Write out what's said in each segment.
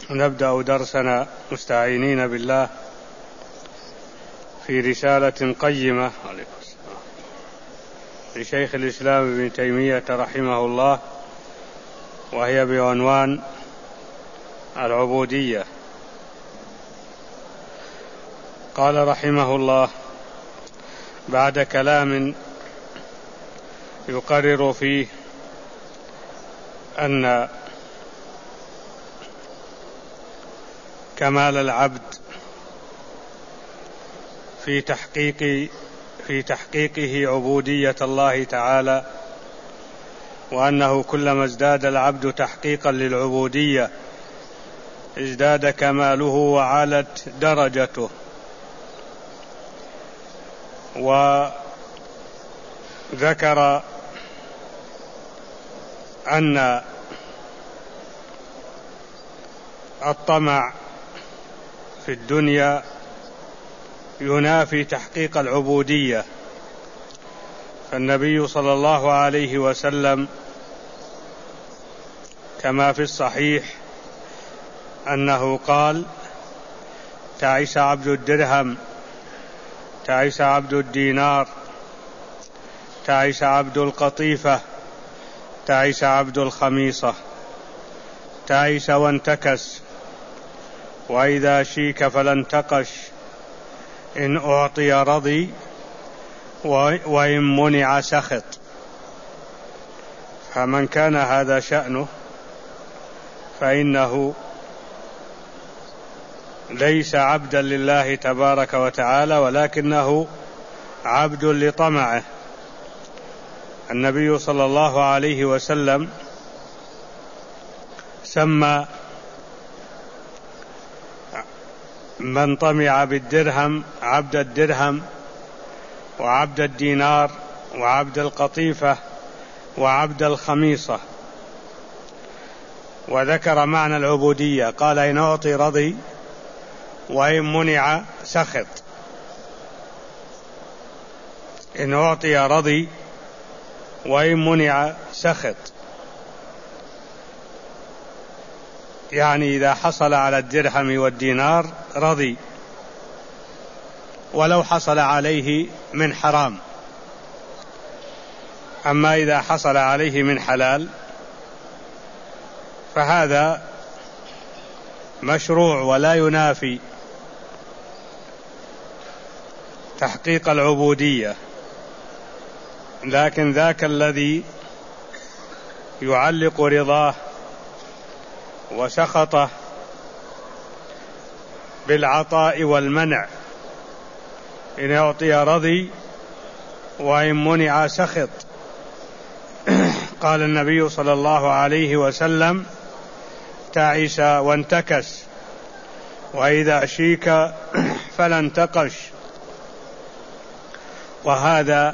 نبدأ درسنا مستعينين بالله في رسالة قيمة لشيخ الإسلام ابن تيمية رحمه الله، وهي بعنوان العبودية. قال رحمه الله بعد كلام يقرر فيه أن كمال العبد في تحقيقه عبودية الله تعالى، وأنه كلما ازداد العبد تحقيقا للعبودية ازداد كماله وعالت درجته. وذكر أن الطمع في الدنيا ينافي تحقيق العبودية، فالنبي صلى الله عليه وسلم كما في الصحيح أنه قال: تعس عبد الدرهم، تعس عبد الدينار، تعس عبد القطيفة، تعس عبد الخميصة، تعس وانتكس، وإذا شيك فلا انتقش، إن أعطي رضي وإن منع سخط. فمن كان هذا شأنه فإنه ليس عبدا لله تبارك وتعالى، ولكنه عبد لطمعه. النبي صلى الله عليه وسلم سمى من طمع بالدرهم عبد الدرهم، وعبد الدينار، وعبد القطيفة، وعبد الخميصة. وذكر معنى العبودية، قال: إن أعطي رضي وإن منع سخط. إن أعطي رضي وإن منع سخط، يعني إذا حصل على الدرهم والدينار رضي ولو حصل عليه من حرام، أما إذا حصل عليه من حلال فهذا مشروع ولا ينافي تحقيق العبودية. لكن ذاك الذي يعلق رضاه وسخطه بالعطاء والمنع، إن أعطي رضي وإن منع سخط. قال النبي صلى الله عليه وسلم: تعس وانتكس، وإذا شيك فلا انتقش. وهذا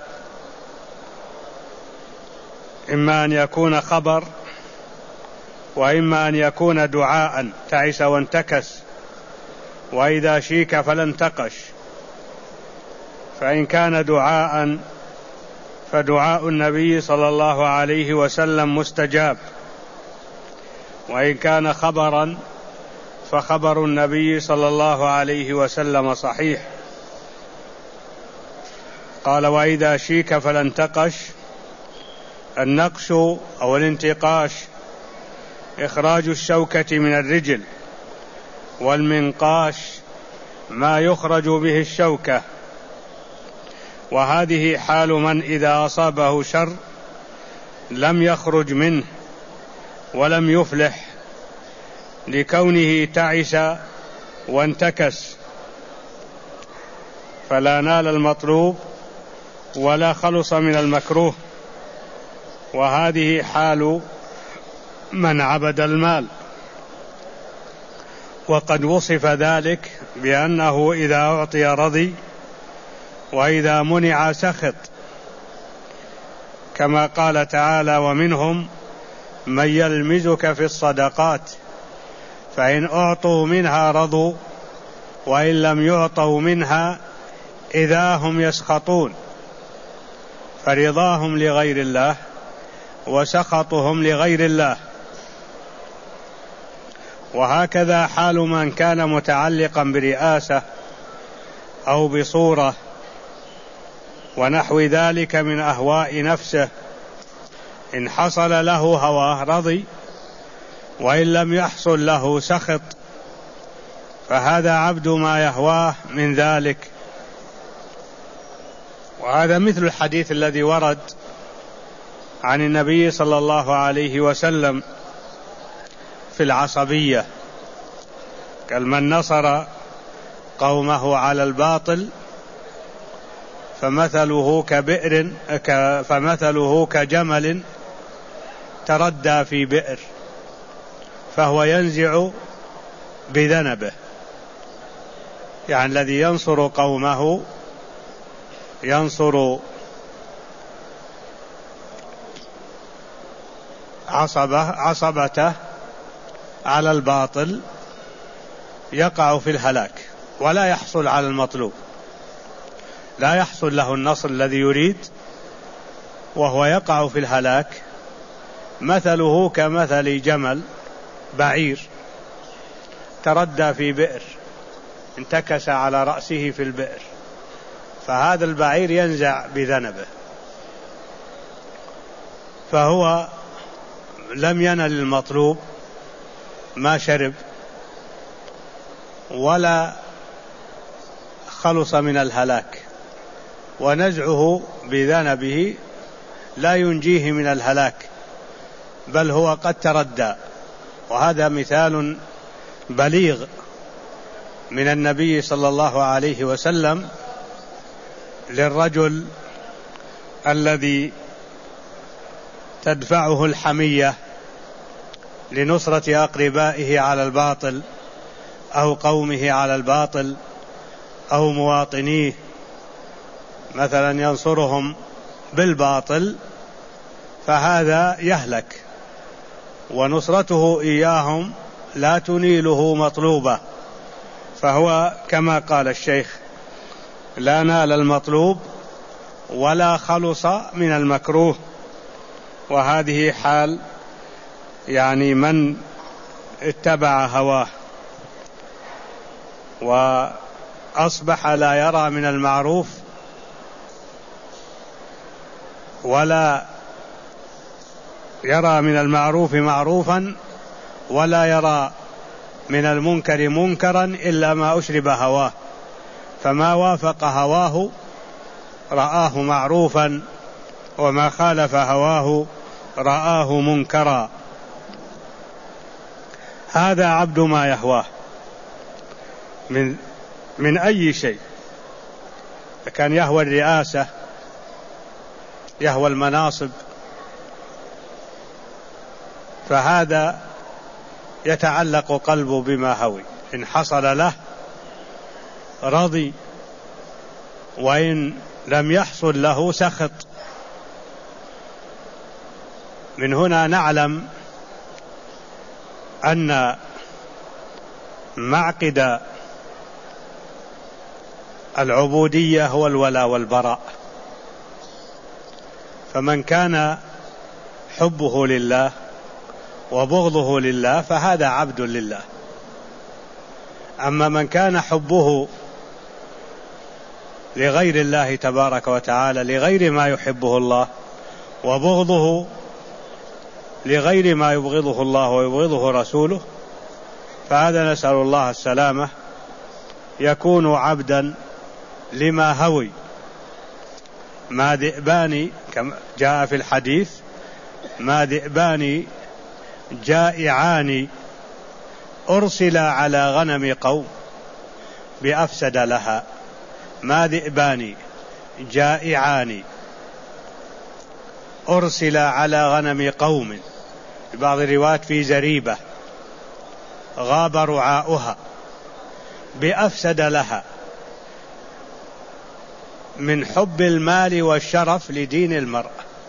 إما أن يكون خبر وإما أن يكون دعاء: تعس وانتكس، وإذا شيك فلا انتقش. فإن كان دعاء فدعاء النبي صلى الله عليه وسلم مستجاب، وإن كان خبرا فخبر النبي صلى الله عليه وسلم صحيح. قال: وإذا شيك فلا انتقش. النقش أو الانتقاش إخراج الشوكة من الرجل، والمنقاش ما يخرج به الشوكة. وهذه حال من إذا أصابه شر لم يخرج منه ولم يفلح، لكونه تعس وانتكس، فلا نال المطلوب ولا خلص من المكروه. وهذه حال من عبد المال، وقد وصف ذلك بأنه إذا أعطي رضي وإذا منع سخط، كما قال تعالى: ومنهم من يلمزك في الصدقات فإن أعطوا منها رضوا وإن لم يعطوا منها إذا هم يسخطون. فرضاهم لغير الله وسخطهم لغير الله. وهكذا حال من كان متعلقا برئاسة أو بصورة ونحو ذلك من أهواء نفسه، إن حصل له هواه رضي، وإن لم يحصل له سخط، فهذا عبد ما يهواه من ذلك. وهذا مثل الحديث الذي ورد عن النبي صلى الله عليه وسلم في العصبية، قال: من نصر قومه على الباطل فمثله كجمل تردى في بئر فهو ينزع بذنبه. يعني الذي ينصر قومه، ينصر عصبته على الباطل، يقع في الهلاك ولا يحصل على المطلوب، لا يحصل له النصر الذي يريد وهو يقع في الهلاك. مثله كمثل جمل، بعير تردى في بئر، انتكس على رأسه في البئر، فهذا البعير ينزع بذنبه، فهو لم ينل المطلوب، ما شرب ولا خلص من الهلاك، ونزعه بذنبه لا ينجيه من الهلاك، بل هو قد تردى. وهذا مثال بليغ من النبي صلى الله عليه وسلم للرجل الذي تدفعه الحمية لنصرة أقربائه على الباطل أو قومه على الباطل أو مواطنيه، مثلا ينصرهم بالباطل، فهذا يهلك، ونصرته إياهم لا تنيله مطلوبة، فهو كما قال الشيخ: لا نال المطلوب ولا خلص من المكروه. وهذه حال يعني من اتبع هواه وأصبح لا يرى من المعروف ولا يرى من المعروف معروفا ولا يرى من المنكر منكرا إلا ما أشرب هواه، فما وافق هواه رآه معروفا، وما خالف هواه رآه منكرا. هذا عبد ما يهواه من أي شيء، كان يهوى الرئاسة، يهوى المناصب، فهذا يتعلق قلبه بما هوي، إن حصل له رضي، وإن لم يحصل له سخط. من هنا نعلم أن معقد العبودية هو الولاء والبراء، فمن كان حبه لله وبغضه لله فهذا عبد لله. أما من كان حبه لغير الله تبارك وتعالى، لغير ما يحبه الله، وبغضه لغير ما يبغضه الله ويبغضه رسوله، فهذا نسأل الله السلامة، يكون عبدا لما هوي. ما ذئبان كما جاء في الحديث: ما ذئبان جائعان أرسلا على غنم قوم بأفسد لها. ما ذئبان جائعان أرسلا على غنم قوم، في بعض الروايات في زريبة، غاب رعاؤها بأفسد لها، من حب المال والشرف لدين المرأة.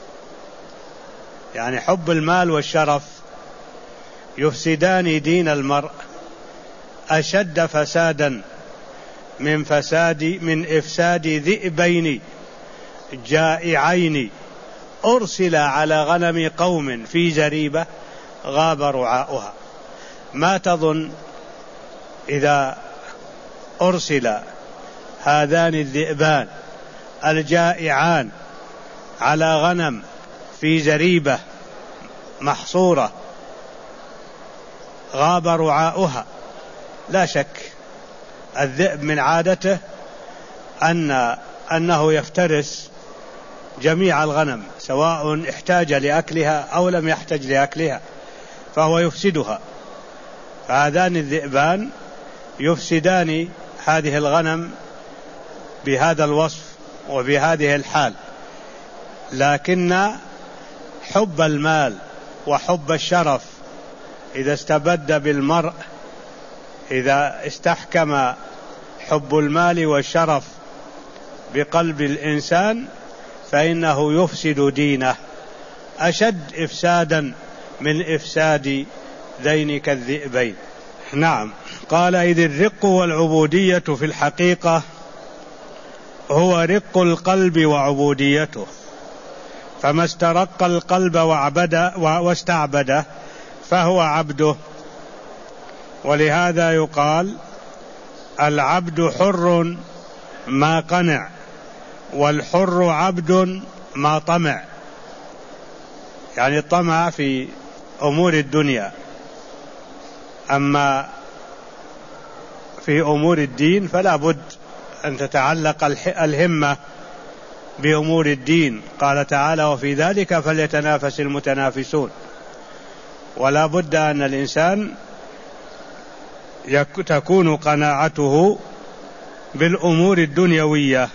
يعني حب المال والشرف يفسدان دين المرء أشد فسادا من إفساد ذئبين جائعين أرسل على غنم قوم في زريبة غاب رعاؤها. ما تظن إذا أرسل هذان الذئبان الجائعان على غنم في زريبة محصورة غاب رعاؤها، لا شك الذئب من عادته أنه يفترس جميع الغنم سواء احتاج لأكلها أو لم يحتج لأكلها، فهو يفسدها. فهذان الذئبان يفسدان هذه الغنم بهذا الوصف وبهذه الحال. لكن حب المال وحب الشرف إذا استبد بالمرء، إذا استحكم حب المال والشرف بقلب الإنسان فإنه يفسد دينه أشد إفسادا من إفساد ذينك الذئبين. نعم. قال: إذ الرق والعبودية في الحقيقة هو رق القلب وعبوديته، فما استرق القلب واستعبده فهو عبده. ولهذا يقال: العبد حر ما قنع، والحر عبد ما طمع. يعني الطمع في أمور الدنيا، أما في أمور الدين فلا بد أن تتعلق الهمة بأمور الدين. قال تعالى: وفي ذلك فليتنافس المتنافسون. ولا بد أن الإنسان تكون قناعته بالأمور الدنيوية،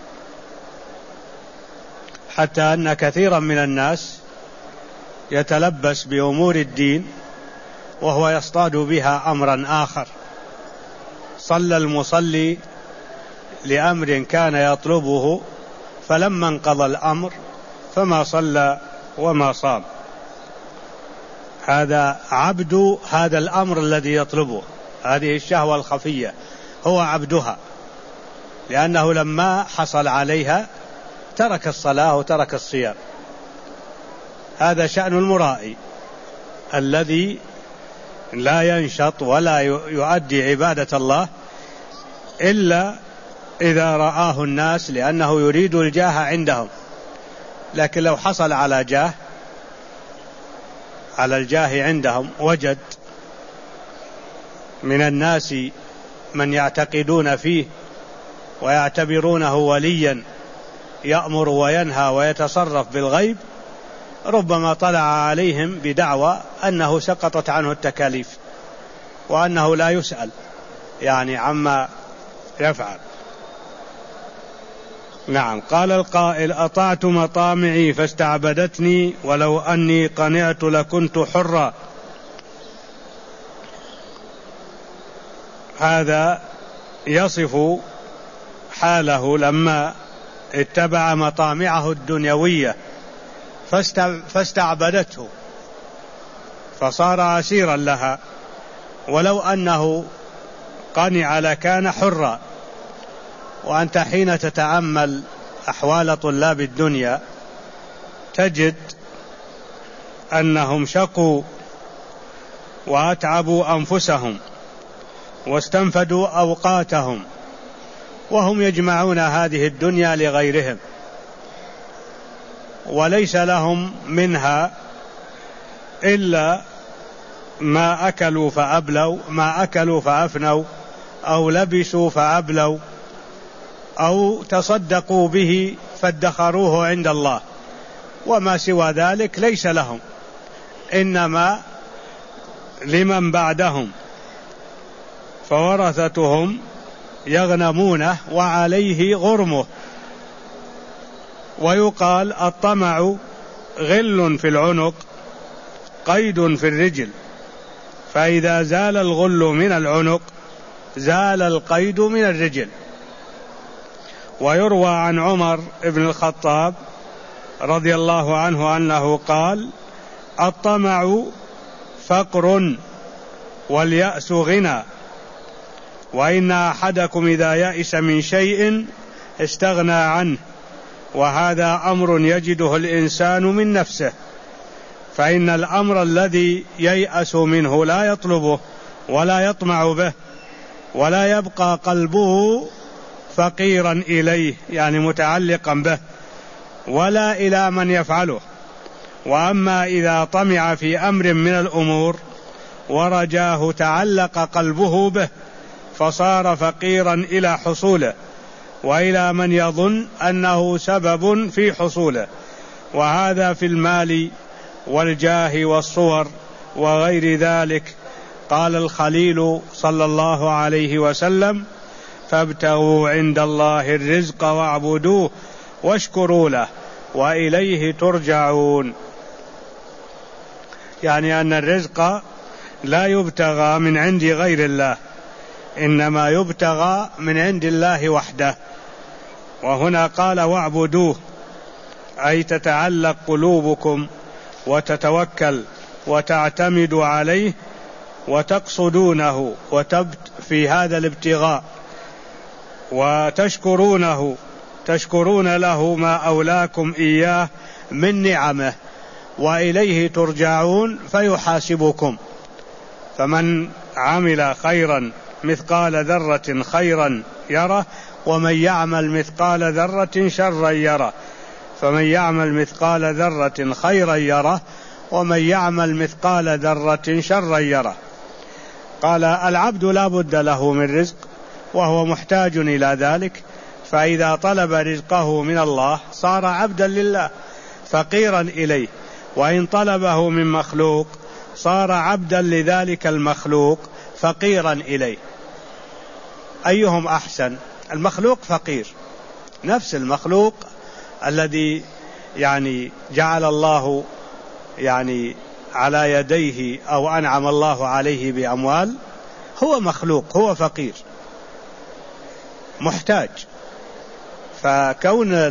حتى أن كثيرا من الناس يتلبس بأمور الدين وهو يصطاد بها أمرا آخر. صلى المصلي لأمر كان يطلبه، فلما انقضى الأمر فما صلى وما صام. هذا عبد هذا الأمر الذي يطلبه، هذه الشهوة الخفية هو عبدها، لأنه لما حصل عليها ترك الصلاة وترك الصيام. هذا شأن المرائي الذي لا ينشط ولا يؤدي عبادة الله إلا إذا رآه الناس، لأنه يريد الجاه عندهم. لكن لو حصل على الجاه عندهم، وجد من الناس من يعتقدون فيه ويعتبرونه وليا يأمر وينهى ويتصرف بالغيب، ربما طلع عليهم بدعوى أنه سقطت عنه التكاليف وأنه لا يسأل يعني عما يفعل. نعم. قال القائل: أطعت مطامعي فاستعبدتني، ولو أني قنعت لكنت حرا. هذا يصف حاله لما اتبع مطامعه الدنيوية فاستعبدته فصار أسيرا لها، ولو أنه قنع لكان حرا. وأنت حين تتأمل أحوال طلاب الدنيا تجد أنهم شقوا وأتعبوا أنفسهم واستنفدوا أوقاتهم، وهم يجمعون هذه الدنيا لغيرهم، وليس لهم منها إلا ما أكلوا فأبلوا، ما أكلوا فأفنوا، أو لبسوا فأبلوا، أو تصدقوا به فادخروه عند الله، وما سوى ذلك ليس لهم، إنما لمن بعدهم، فورثتهم يغنمونه وعليه غرمه. ويقال: الطمع غل في العنق قيد في الرجل، فإذا زال الغل من العنق زال القيد من الرجل. ويروى عن عمر بن الخطاب رضي الله عنه أنه قال: الطمع فقر واليأس غنى، وإن أحدكم إذا يأس من شيء استغنى عنه، وهذا أمر يجده الإنسان من نفسه، فإن الأمر الذي ييأس منه لا يطلبه ولا يطمع به ولا يبقى قلبه فقيرا إليه، يعني متعلقا به، ولا إلى من يفعله. وأما إذا طمع في أمر من الأمور ورجاه تعلق قلبه به فصار فقيرا إلى حصوله وإلى من يظن أنه سبب في حصوله، وهذا في المال والجاه والصور وغير ذلك. قال الخليل صلى الله عليه وسلم: فابتغوا عند الله الرزق واعبدوه واشكروا له وإليه ترجعون. يعني أن الرزق لا يبتغى من عند غير الله، إنما يبتغى من عند الله وحده. وهنا قال واعبدوه، أي تتعلق قلوبكم وتتوكل وتعتمد عليه وتقصدونه في هذا الابتغاء، وتشكرونه، تشكرون له ما أولاكم إياه من نعمه، وإليه ترجعون فيحاسبكم. فمن عمل خيرا مثقال ذرة خيرا يره، ومن يعمل مثقال ذرة شرا يره. فمن يعمل مثقال ذرة خيرا يره، ومن يعمل مثقال ذرة شرا يره. قال: العبد لا بد له من رزق وهو محتاج إلى ذلك، فإذا طلب رزقه من الله صار عبدا لله فقيرا إليه، وإن طلبه من مخلوق صار عبدا لذلك المخلوق فقيرا إليه. أيهم أحسن؟ المخلوق فقير، نفس المخلوق الذي يعني جعل الله يعني على يديه أو أنعم الله عليه بأموال، هو مخلوق، هو فقير محتاج. فكون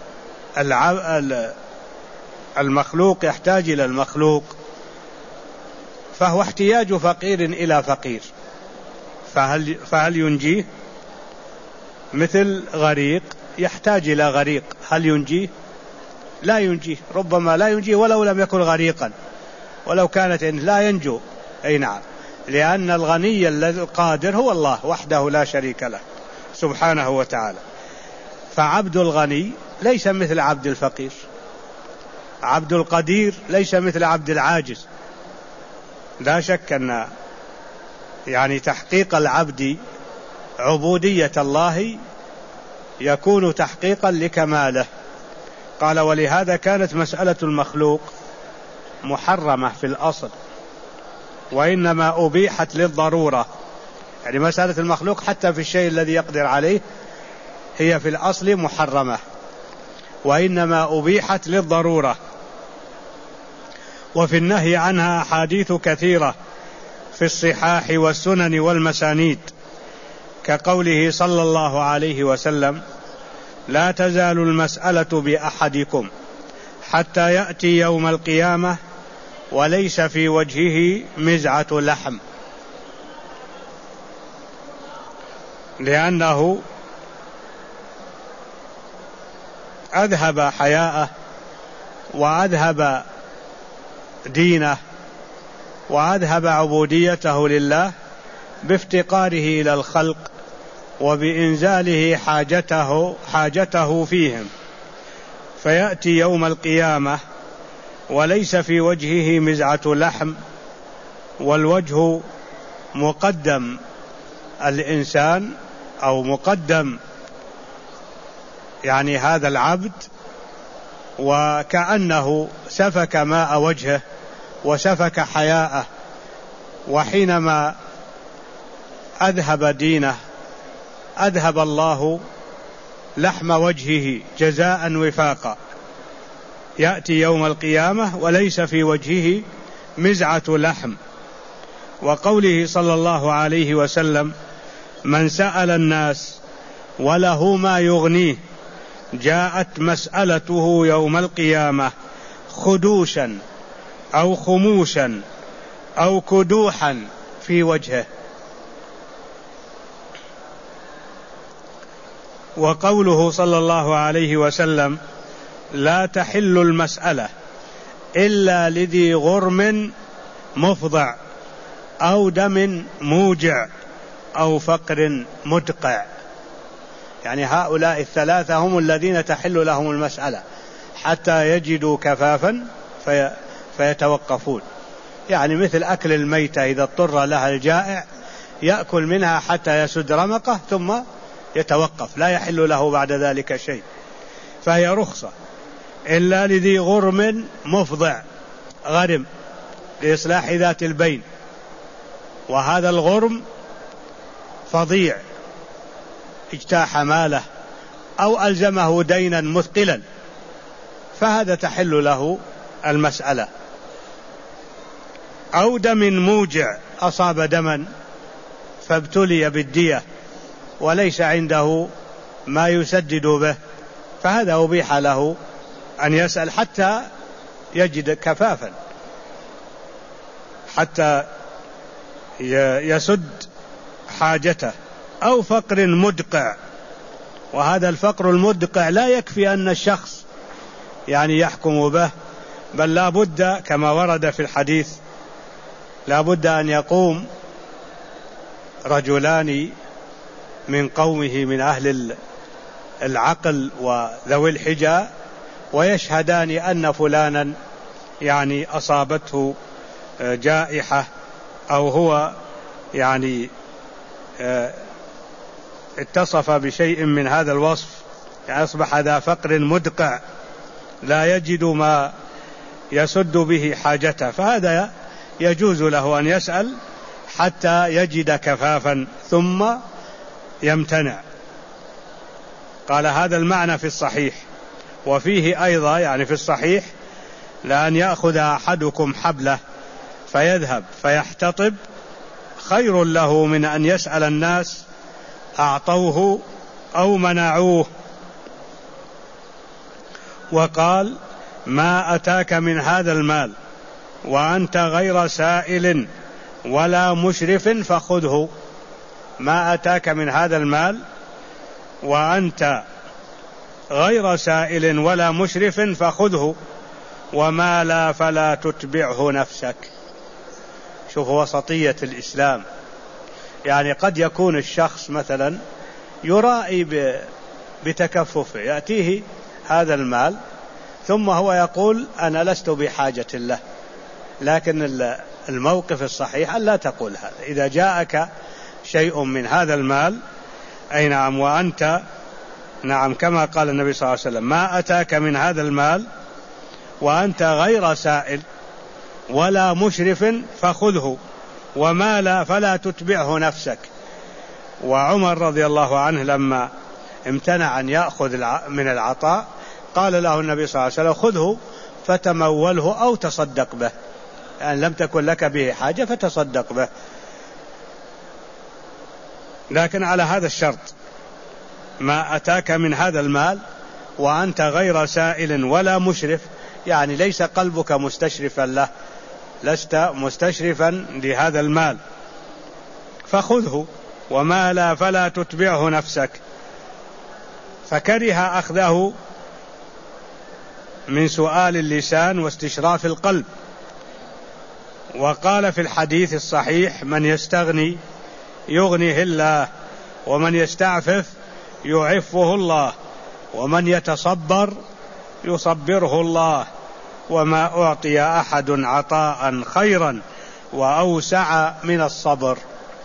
المخلوق يحتاج إلى المخلوق فهو احتياج فقير إلى فقير، فهل ينجيه؟ مثل غريق يحتاج إلى غريق، هل ينجيه؟ لا ينجيه، ربما لا ينجيه ولو لم يكن غريقا، ولو كانت لا ينجو. أي نعم، لأن الغني القادر هو الله وحده لا شريك له سبحانه وتعالى. فعبد الغني ليس مثل عبد الفقير، عبد القدير ليس مثل عبد العاجز. لا شك أن يعني تحقيق العبد عبودية الله يكون تحقيقا لكماله. قال: ولهذا كانت مسألة المخلوق محرمة في الأصل، وإنما أبيحت للضرورة. يعني مسألة المخلوق حتى في الشيء الذي يقدر عليه هي في الأصل محرمة، وإنما أبيحت للضرورة. وفي النهي عنها أحاديث كثيرة في الصحاح والسنن والمسانيد، كقوله صلى الله عليه وسلم: لا تزال المسألة بأحدكم حتى يأتي يوم القيامة وليس في وجهه مزعة لحم، لأنه أذهب حياءه وأذهب دينه وأذهب عبوديته لله بافتقاره إلى الخلق وبإنزاله حاجته فيهم، فيأتي يوم القيامة وليس في وجهه مزعة لحم، والوجه مقدم الإنسان أو مقدم يعني هذا العبد، وكأنه سفك ماء وجهه وسفك حياءه، وحينما أذهب دينه أذهب الله لحم وجهه جزاء وفاقا، يأتي يوم القيامة وليس في وجهه مزعة لحم. وقوله صلى الله عليه وسلم: من سأل الناس وله ما يغنيه جاءت مسألته يوم القيامة خدوشا أو خموشا أو كدوحا في وجهه. وقوله صلى الله عليه وسلم: لا تحل المسألة إلا لذي غرم مفضع أو دم موجع أو فقر مدقع. يعني هؤلاء الثلاثة هم الذين تحل لهم المسألة حتى يجدوا كفافا فيتوقفون. يعني مثل أكل الميتة إذا اضطر لها الجائع يأكل منها حتى يسد رمقه ثم يتوقف، لا يحل له بعد ذلك شيء، فهي رخصة. إلا لذي غرم مفضع، غرم لإصلاح ذات البين، وهذا الغرم فظيع اجتاح ماله أو ألزمه دينا مثقلا، فهذا تحل له المسألة. أو دم موجع، أصاب دما فابتلي بالدية وليس عنده ما يسدد به، فهذا أبيح له أن يسأل حتى يجد كفافا، حتى يسد حاجته. أو فقر مدقع، وهذا الفقر المدقع لا يكفي أن الشخص يعني يحكم به، بل لا بد كما ورد في الحديث لا بد أن يقوم رجلان من قومه من أهل العقل وذوي الحجى ويشهدان أن فلانا يعني أصابته جائحة أو هو يعني اتصف بشيء من هذا الوصف، يعني أصبح ذا فقر مدقع لا يجد ما يسد به حاجته، فهذا يجوز له أن يسأل حتى يجد كفافا ثم يمتنع. قال هذا المعنى في الصحيح. وفيه أيضا يعني في الصحيح لأن يأخذ أحدكم حبله فيذهب فيحتطب خير له من أن يسأل الناس أعطوه أو منعوه. وقال ما أتاك من هذا المال وأنت غير سائل ولا مشرف فخذه. ما أتاك من هذا المال وأنت غير سائل ولا مشرف فخذه، وما لا فلا تتبعه نفسك. شوف وسطية الإسلام، يعني قد يكون الشخص مثلا يرائي بتكففه، يأتيه هذا المال ثم هو يقول أنا لست بحاجة له، لكن الموقف الصحيح أن لا تقول هذا. إذا جاءك شيء من هذا المال أي نعم وأنت نعم كما قال النبي صلى الله عليه وسلم ما أتاك من هذا المال وأنت غير سائل ولا مشرف فخذه، وما لا فلا تتبعه نفسك. وعمر رضي الله عنه لما امتنع أن يأخذ من العطاء قال له النبي صلى الله عليه وسلم خذه فتموله أو تصدق به، يعني لم تكن لك به حاجة فتصدق به، لكن على هذا الشرط ما أتاك من هذا المال وأنت غير سائل ولا مشرف، يعني ليس قلبك مستشرفا له، لست مستشرفا لهذا المال، فخذه، وما لا فلا تتبعه نفسك. فكره أخذه من سؤال اللسان واستشراف القلب. وقال في الحديث الصحيح من يستغني يغنيه الله، ومن يستعفف يعفه الله، ومن يتصبر يصبره الله، وما أعطي أحد عطاء خيرا وأوسع من الصبر.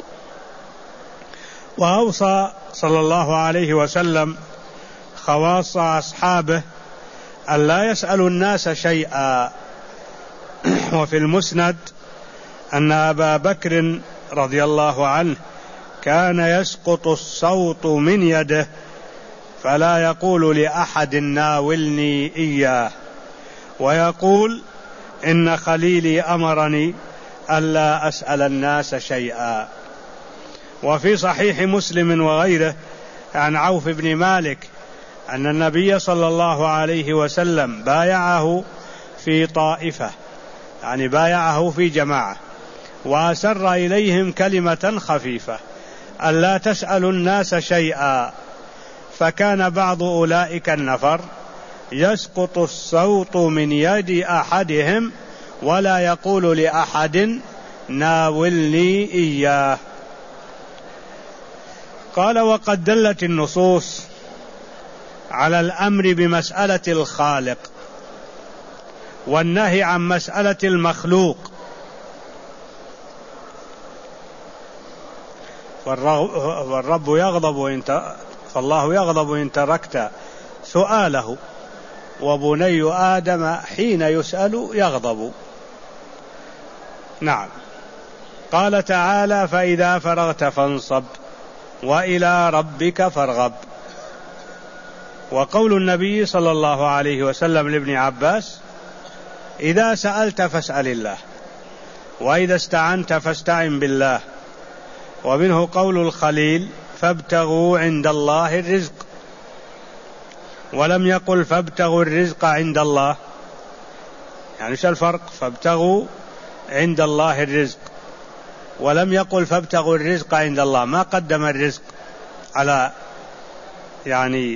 وأوصى صلى الله عليه وسلم خواص أصحابه أن لا يسألوا الناس شيئا. وفي المسند أن أبا بكر رضي الله عنه كان يسقط الصوت من يده فلا يقول لأحد ناولني إياه، ويقول إن خليلي أمرني ألا أسأل الناس شيئا. وفي صحيح مسلم وغيره عن عوف بن مالك أن النبي صلى الله عليه وسلم بايعه في طائفة، يعني بايعه في جماعة، وأسر إليهم كلمة خفيفة ألا تسألوا الناس شيئا، فكان بعض أولئك النفر يسقط الصوت من يد أحدهم ولا يقول لأحد ناولني إياه. قال: وقد دلت النصوص على الأمر بمسألة الخالق والنهي عن مسألة المخلوق، فالله يغضب إن تركت سؤاله، وبني آدم حين يسأل يغضب. نعم. قال تعالى: فإذا فرغت فانصب وإلى ربك فارغب. وقول النبي صلى الله عليه وسلم لابن عباس: إذا سألت فاسأل الله، وإذا استعنت فاستعن بالله. ومنه قول الخليل: فابتغوا عند الله الرزق، ولم يقل فابتغوا الرزق عند الله. يعني ايش الفرق؟ فابتغوا عند الله الرزق، ولم يقل فابتغوا الرزق عند الله، ما قدم الرزق على يعني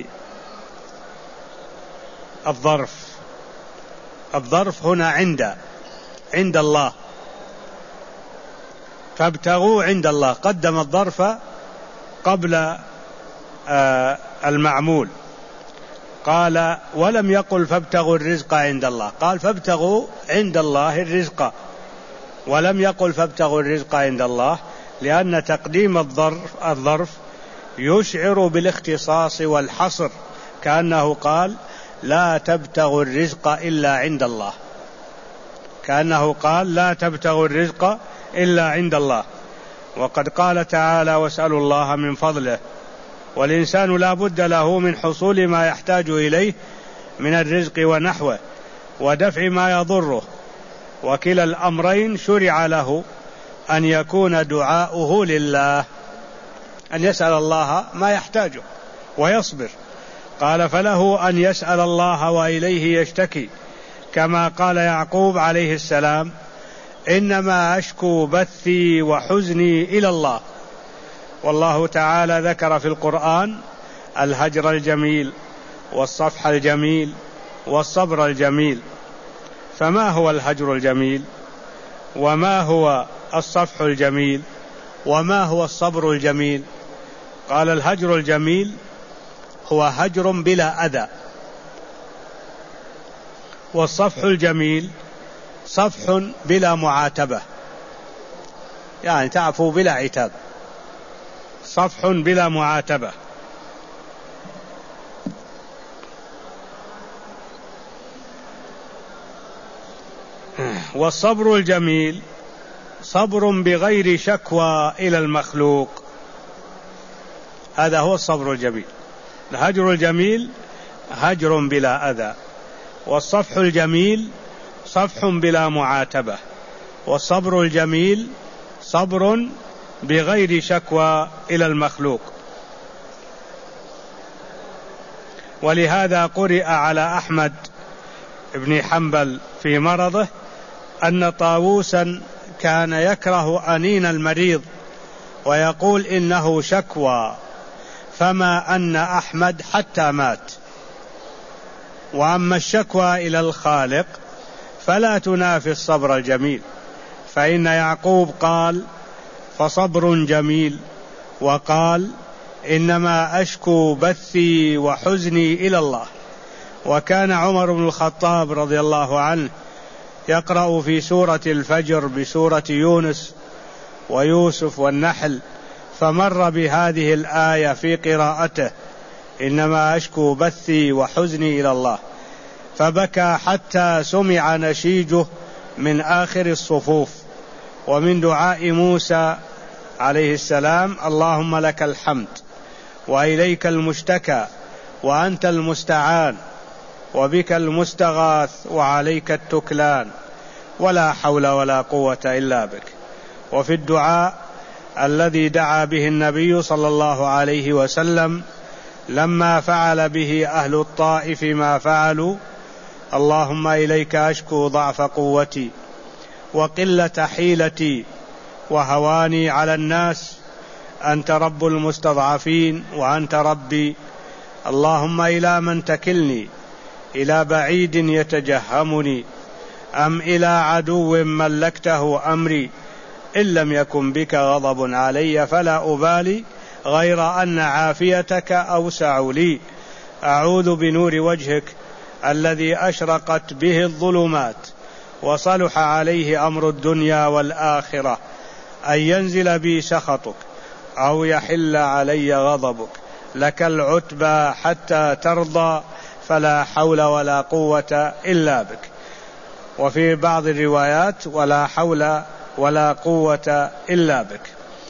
الظرف هنا عند الله. فابتغوا عند الله، قدم الظرف قبل المعمول. قال: ولم يقل فابتغوا الرزق عند الله، قال فابتغوا عند الله الرزق، ولم يقل فابتغوا الرزق عند الله، لأن تقديم الظرف يشعر بالاختصاص والحصر، كأنه قال: لا تبتغوا الرزق إلا عند الله، كأنه قال: لا تبتغوا الرزق إلا عند الله. وقد قال تعالى: واسألوا الله من فضله. والإنسان لا بد له من حصول ما يحتاج إليه من الرزق ونحوه ودفع ما يضره، وكلا الأمرين شرع له أن يكون دعاؤه لله، أن يسأل الله ما يحتاجه ويصبر. قال: فله أن يسأل الله وإليه يشتكي، كما قال يعقوب عليه السلام: إنما أشكو بثي وحزني إلى الله. والله تعالى ذكر في القرآن الهجر الجميل والصفح الجميل والصبر الجميل. فما هو الهجر الجميل؟ وما هو الصفح الجميل؟ وما هو الصبر الجميل؟ قال: الهجر الجميل هو هجر بلا أذى، والصفح الجميل صفح بلا معاتبة، يعني تعفو بلا عتاب، صفح بلا معاتبة. والصبر الجميل صبر بغير شكوى إلى المخلوق، هذا هو الصبر الجميل. الهجر الجميل هجر بلا أذى، والصفح الجميل صفح بلا معاتبة، والصبر الجميل صبر بغير شكوى إلى المخلوق. ولهذا قرئ على أحمد بن حنبل في مرضه أن طاووسا كان يكره أنين المريض ويقول إنه شكوى، فما أن أحمد حتى مات. وأما الشكوى إلى الخالق فلا تنافي الصبر الجميل، فإن يعقوب قال: فصبر جميل، وقال: إنما أشكو بثي وحزني إلى الله. وكان عمر بن الخطاب رضي الله عنه يقرأ في سورة الفجر بسورة يونس ويوسف والنحل، فمر بهذه الآية في قراءته: إنما أشكو بثي وحزني إلى الله، فبكى حتى سمع نشيجه من آخر الصفوف. ومن دعاء موسى عليه السلام: اللهم لك الحمد وإليك المشتكى وأنت المستعان وبك المستغاث وعليك التكلان ولا حول ولا قوة إلا بك. وفي الدعاء الذي دعا به النبي صلى الله عليه وسلم لما فعل به أهل الطائف ما فعلوا: اللهم إليك أشكو ضعف قوتي وقلة حيلتي وهواني على الناس، أنت رب المستضعفين وأنت ربي، اللهم إلى من تكلني إلى بعيد يتجهمني أم إلى عدو ملكته أمري إن لم يكن بك غضب علي فلا أبالي غير أن عافيتك أوسع لي أعوذ بنور وجهك الذي أشرقت به الظلمات وصلح عليه أمر الدنيا والآخرة أن ينزل بي سخطك أو يحل علي غضبك لك العتبى حتى ترضى فلا حول ولا قوة إلا بك. وفي بعض الروايات ولا حول ولا قوة إلا بك.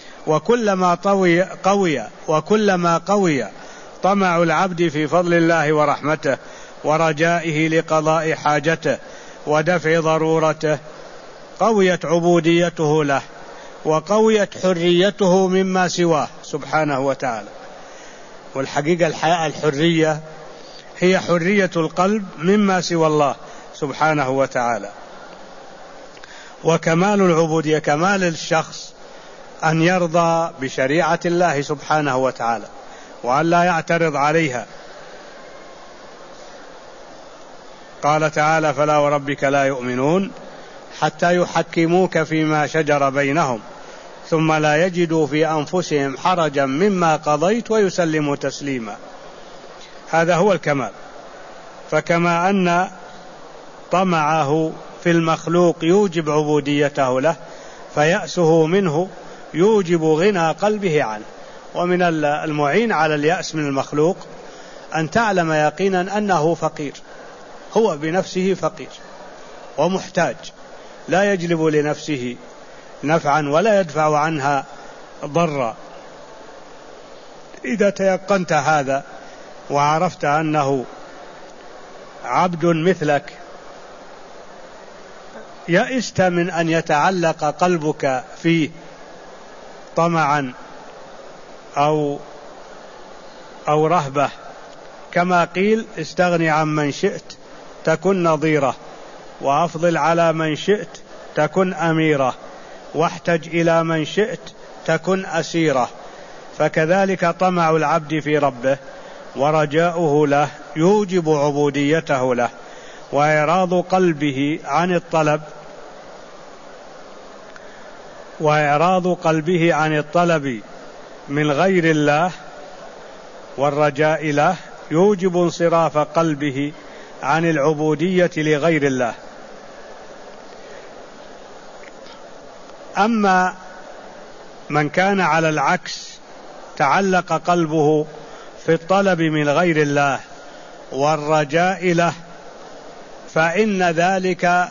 وكلما قوي طمع العبد في فضل الله ورحمته ورجائه لقضاء حاجته ودفع ضرورته قويت عبوديته له وقويت حريته مما سواه سبحانه وتعالى. والحقيقة الحرية هي حرية القلب مما سوى الله سبحانه وتعالى. وكمال العبودية كمال الشخص أن يرضى بشريعة الله سبحانه وتعالى وأن لا يعترض عليها. قال تعالى فلا وربك لا يؤمنون حتى يحكموك فيما شجر بينهم ثم لا يجدوا في أنفسهم حرجا مما قضيت ويسلموا تسليما. هذا هو الكمال. فكما أن طمعه في المخلوق يوجب عبوديته له فيأسه منه يوجب غنى قلبه عنه. ومن المعين على اليأس من المخلوق أن تعلم يقينا أنه فقير، هو بنفسه فقير ومحتاج لا يجلب لنفسه نفعا ولا يدفع عنها ضرا. إذا تيقنت هذا وعرفت أنه عبد مثلك يئست من أن يتعلق قلبك فيه طمعا أو رهبة. كما قيل استغني عن من شئت تكن نظيره وأفضل على من شئت تكن أميره واحتج إلى من شئت تكن أسيره. فكذلك طمع العبد في ربه ورجاؤه له يوجب عبوديته له وإعراض قلبه عن الطلب من غير الله والرجاء له يوجب انصراف قلبه عن العبودية لغير الله. أما من كان على العكس تعلق قلبه في الطلب من غير الله والرجاء له فإن ذلك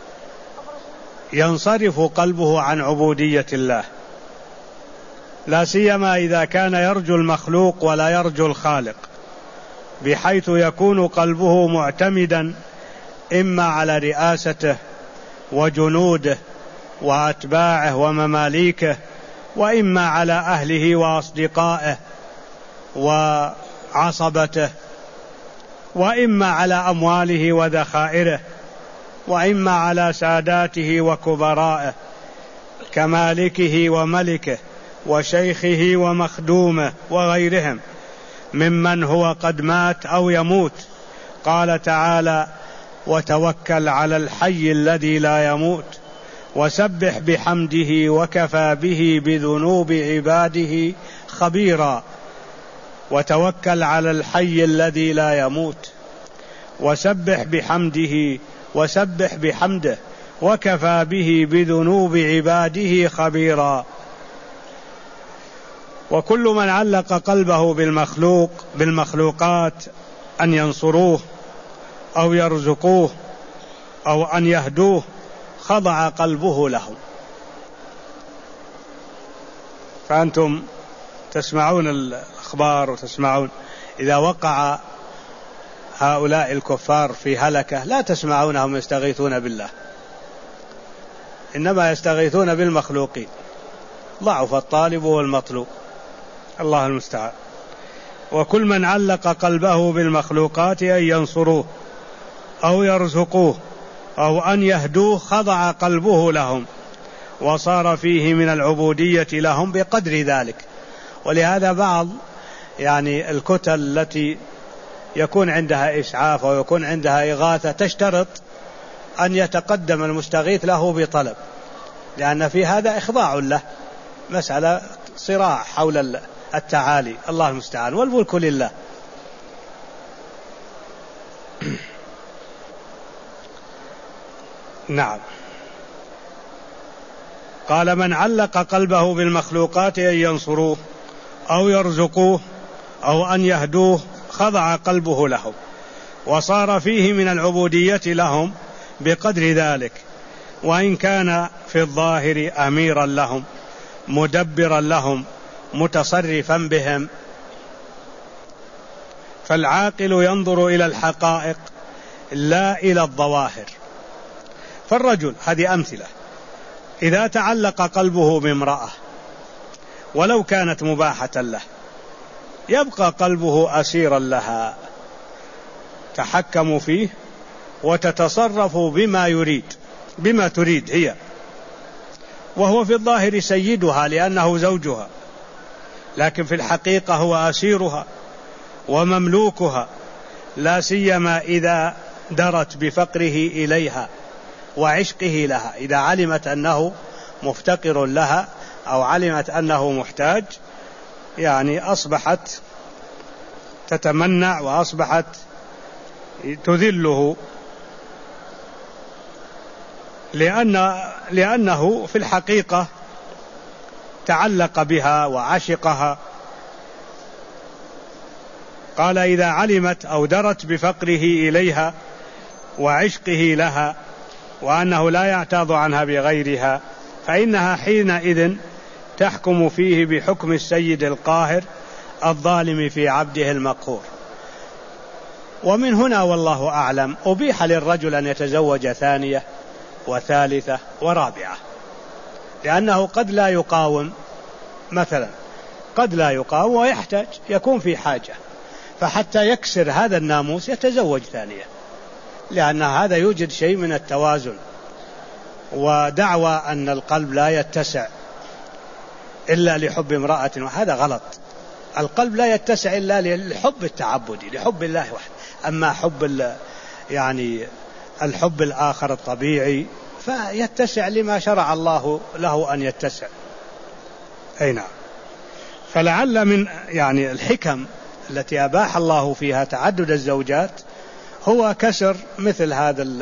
ينصرف قلبه عن عبودية الله، لا سيما إذا كان يرجو المخلوق ولا يرجو الخالق، بحيث يكون قلبه معتمدا إما على رئاسته وجنوده وأتباعه ومماليكه وإما على أهله وأصدقائه وعصبته وإما على أمواله وذخائره وإما على ساداته وكبرائه كمالكه وملكه وشيخه ومخدومه وغيرهم ممن هو قد مات أو يموت. قال تعالى وتوكل على الحي الذي لا يموت وسبح بحمده وكفى به بذنوب عباده خبيرا. وتوكل على الحي الذي لا يموت وسبح بحمده وكفى به بذنوب عباده خبيرا. وكل من علق قلبه بالمخلوقات أن ينصروه أو يرزقوه أو أن يهدوه خضع قلبه له. فأنتم تسمعون الأخبار وتسمعون إذا وقع هؤلاء الكفار في هلكة لا تسمعونهم يستغيثون بالله، إنما يستغيثون بالمخلوقين. ضعف الطالب والمطلوب، الله المستعان. وكل من علق قلبه بالمخلوقات أن ينصروه أو يرزقوه أو أن يهدوه خضع قلبه لهم وصار فيه من العبودية لهم بقدر ذلك. ولهذا بعض الكتل التي يكون عندها إسعاف أو يكون عندها إغاثة تشترط أن يتقدم المستغيث له بطلب، لأن في هذا إخضاع له، مسألة صراع حول التعالي، الله المستعان، والملك لله. نعم. قال: من علق قلبه بالمخلوقات أن ينصروه أو يرزقوه أو أن يهدوه خضع قلبه لهم، وصار فيه من العبودية لهم بقدر ذلك، وإن كان في الظاهر أميرا لهم مدبرا لهم متصرفا بهم. فالعاقل ينظر إلى الحقائق لا إلى الظواهر. فالرجل، هذه أمثلة، إذا تعلق قلبه بامرأة ولو كانت مباحة له يبقى قلبه أسيرا لها، تحكم فيه وتتصرف بما تريد هي، وهو في الظاهر سيدها لأنه زوجها، لكن في الحقيقة هو أسيرها ومملوكها، لا سيما إذا درت بفقره إليها وعشقه لها. إذا علمت أنه مفتقر لها أو علمت أنه محتاج، يعني أصبحت تتمنع وأصبحت تذله، لأنه في الحقيقة تعلق بها وعشقها. قال: إذا علمت أو درت بفقره إليها وعشقه لها وأنه لا يعتاض عنها بغيرها، فإنها حينئذ تحكم فيه بحكم السيد القاهر الظالم في عبده المقهور. ومن هنا والله أعلم أبيح للرجل أن يتزوج ثانية وثالثة ورابعة، لأنه قد لا يقاوم، مثلا قد لا يقاوم ويحتاج، يكون في حاجة، فحتى يكسر هذا الناموس يتزوج ثانية، لأن هذا يوجد شيء من التوازن. ودعوى أن القلب لا يتسع إلا لحب امرأة، وهذا غلط. القلب لا يتسع إلا للحب التعبدي، لحب الله وحده. أما حب يعني الحب الآخر الطبيعي فيتسع لما شرع الله له أن يتسع. أي نعم. فلعل من يعني الحكم التي أباح الله فيها تعدد الزوجات هو كسر مثل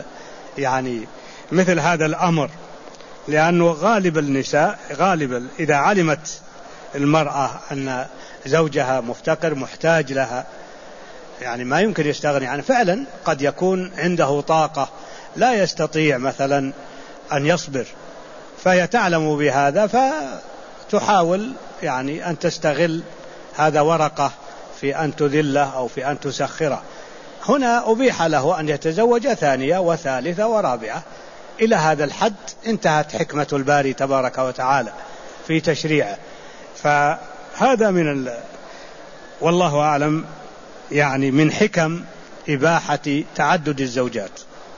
هذا الأمر، لأنه غالب النساء إذا علمت المرأة أن زوجها مفتقر محتاج لها، يعني ما يمكن يستغني عنه، فعلا قد يكون عنده طاقة لا يستطيع مثلا أن يصبر، فهي تعلم بهذا فتحاول يعني أن تستغل هذا ورقة في أن تذله أو في أن تسخره. هنا أبيح له أن يتزوج ثانية وثالثة ورابعة. إلى هذا الحد انتهت حكمة الباري تبارك وتعالى في تشريعه. فهذا والله أعلم يعني من حكم إباحة تعدد الزوجات.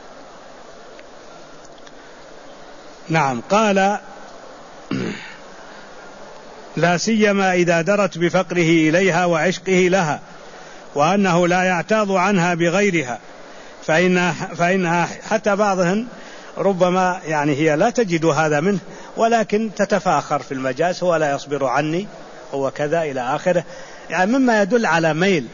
نعم. قال: لا سيما إذا درت بفقره إليها وعشقه لها وأنه لا يعتاض عنها بغيرها، فإنها حتى بعضهم ربما يعني هي لا تجد هذا منه، ولكن تتفاخر في المجاز، هو لا يصبر عني، هو كذا إلى آخره، يعني مما يدل على ميل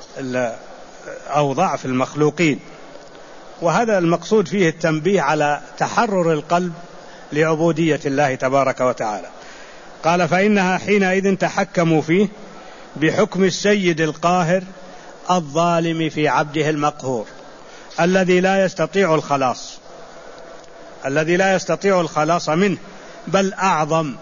أو ضعف المخلوقين. وهذا المقصود فيه التنبيه على تحرر القلب لعبودية الله تبارك وتعالى. قال: فإنها حينئذ تحكم فيه بحكم السيد القاهر الظالم في عبده المقهور، الذي لا يستطيع الخلاص منه، بل أعظم،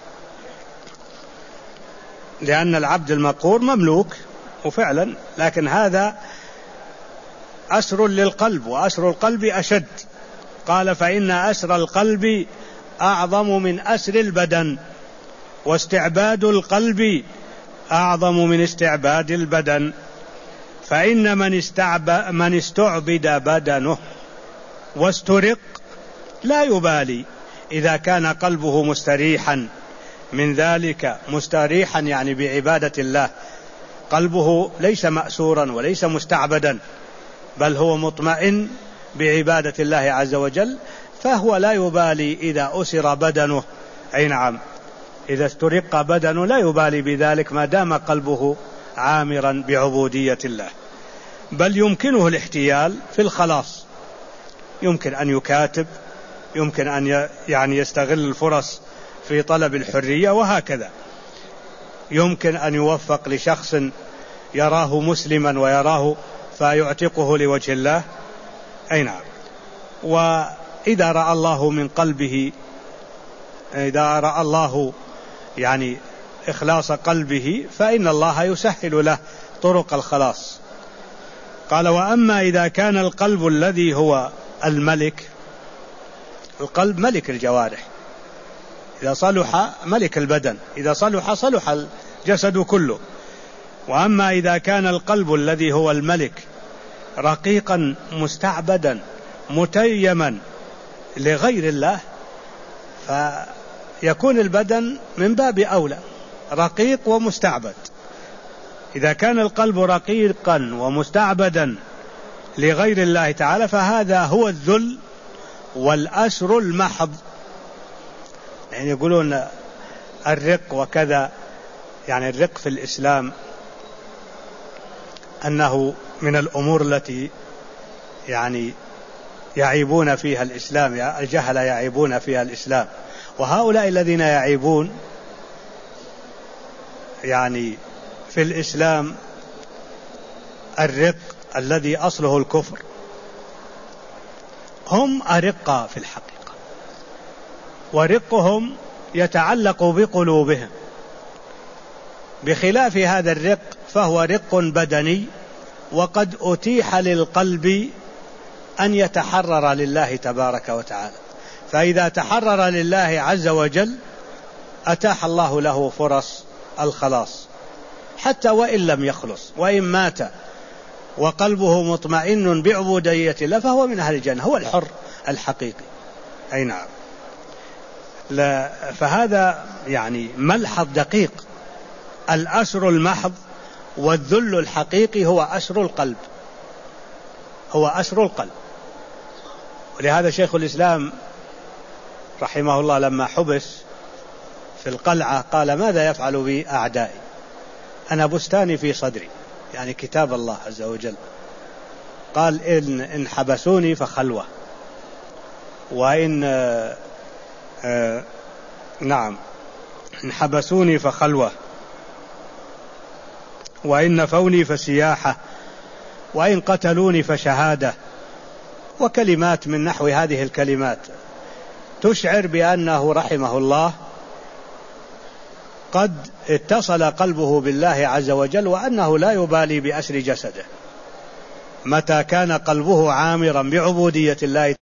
لأن العبد المقهور مملوك وفعلا، لكن هذا أسر للقلب، وأسر القلب أشد. قال: فإن أسر القلب أعظم من أسر البدن، واستعباد القلب أعظم من استعباد البدن، فإن من استعبد بدنه واسترق لا يبالي إذا كان قلبه مستريحا من ذلك، مستريحا يعني بعبادة الله، قلبه ليس مأسورا وليس مستعبدا، بل هو مطمئن بعبادة الله عز وجل، فهو لا يبالي إذا أسر بدنه، أي نعم، إذا استرق بدنه لا يبالي بذلك ما دام قلبه عامرا بعبودية الله. بل يمكنه الاحتيال في الخلاص، يمكن أن يكاتب، يمكن أن يستغل الفرص في طلب الحرية، وهكذا يمكن أن يوفق لشخص يراه مسلما ويراه فيعتقه لوجه الله، أي نعم. وإذا رأى الله من قلبه، إذا رأى الله إخلاص قلبه، فإن الله يسهل له طرق الخلاص. قال: وأما إذا كان القلب الذي هو الملك، القلب ملك الجوارح، إذا صلح ملك البدن، إذا صلح صلح الجسد كله. وأما إذا كان القلب الذي هو الملك رقيقا مستعبدا متيما لغير الله، فيكون البدن من باب أولى رقيق ومستعبد. إذا كان القلب رقيقا ومستعبدا لغير الله تعالى، فهذا هو الذل والأسر المحض. يقولون الرق وكذا، الرق في الإسلام أنه من الأمور التي يعيبون فيها الإسلام، الجهل يعيبون فيها الإسلام. وهؤلاء الذين يعيبون في الإسلام الرق الذي أصله الكفر، هم أرقى في الحقيقة، ورقهم يتعلق بقلوبهم، بخلاف هذا الرق فهو رق بدني، وقد أتيح للقلب أن يتحرر لله تبارك وتعالى. فإذا تحرر لله عز وجل أتاح الله له فرص الخلاص، حتى وإن لم يخلص، وإن مات وقلبه مطمئن بعبودية الله فهو من أهل الجنة، هو الحر الحقيقي، أي نعم. فهذا ملحظ دقيق. الأسر المحض والذل الحقيقي هو أسر القلب، هو أسر القلب. ولهذا شيخ الإسلام رحمه الله لما حبس في القلعة قال: ماذا يفعل بي أعدائي؟ أنا بستاني في صدري، كتاب الله عز وجل. قال: إن حبسوني فخلوة، وإن إن حبسوني فخلوة، وإن نفوني فسياحة، وإن قتلوني فشهادة، وكلمات من نحو هذه الكلمات تشعر بأنه رحمه الله قد اتصل قلبه بالله عز وجل، وأنه لا يبالي بأسر جسده متى كان قلبه عامرا بعبودية الله